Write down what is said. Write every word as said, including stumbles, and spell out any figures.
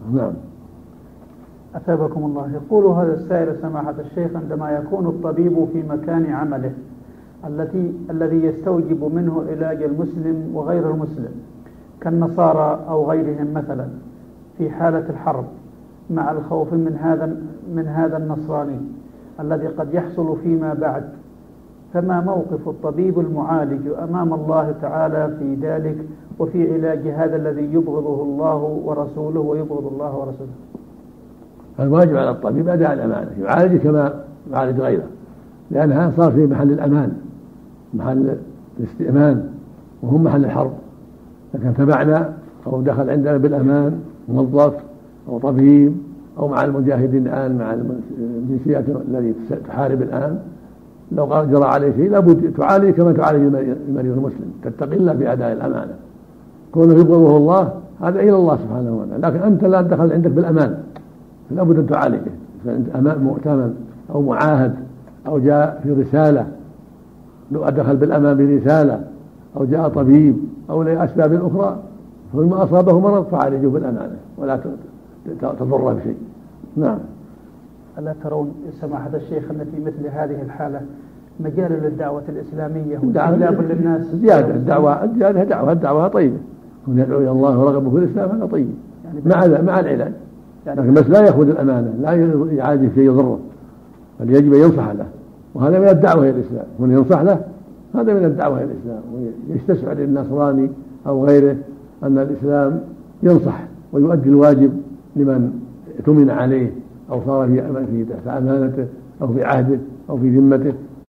نعم. أثابكم الله. يقول هذا السائل سماحة الشيخ: عندما يكون الطبيب في مكان عمله التي الذي يستوجب منه علاج المسلم وغير المسلم كالنصارى أو غيرهم مثلا في حالة الحرب، مع الخوف من هذا من هذا النصراني الذي قد يحصل فيما بعد، فما موقف الطبيب المعالج أمام الله تعالى في ذلك وفي علاج هذا الذي يبغضه الله ورسوله ويبغض الله ورسوله؟ الواجب على الطبيب أداء الأمانة، يعالج كما يعالج غيره، لأنها صار في محل الأمان، محل الاستئمان، وهم محل الحرب. لكن تبعنا أو دخل عندنا بالأمان موظف أو طبيب أو مع المجاهدين الآن مع الجنسيات التي تحارب الآن، لو قال جرى عليه شيء لابد تعالج كما تعالج المريض المسلم، تتقي الله في أداء الأمانة. كونه يبغضه الله هذا إلى الله سبحانه وتعالى، لكن أنت لا دخل عندك بالأمان، لابد أن تعالجه. فأنت أمان مؤتمن أو معاهد أو جاء في رسالة، لو أدخل بالأمان برسالة أو جاء طبيب أو لأسباب أخرى، فلما أصابه مرض فعالجه بالأمانة ولا تضره بشيء. نعم. ألا ترون سماحة الشيخ أن في مثل هذه الحالة مجال للدعوة الإسلامية واستجلاب للناس؟ زيادة الدعوة، زيادة دعوة الدعوة طيبة، من يدعو إلى الله ورغبه في الإسلام هذا طيب، يعني مع مع العلاج، يعني لكن بس لا يأخذ الأمانة، لا يعالج شيء يضره، بل يجب أن ينصح له، وهذا من الدعوة إلى الإسلام. من ينصح له هذا من الدعوة إلى الإسلام، ويستشعر للنصراني أو غيره أن الإسلام ينصح ويؤدي الواجب لمن اؤتمن عليه أو صار في تحت أمانته أو في عهده أو في ذمته،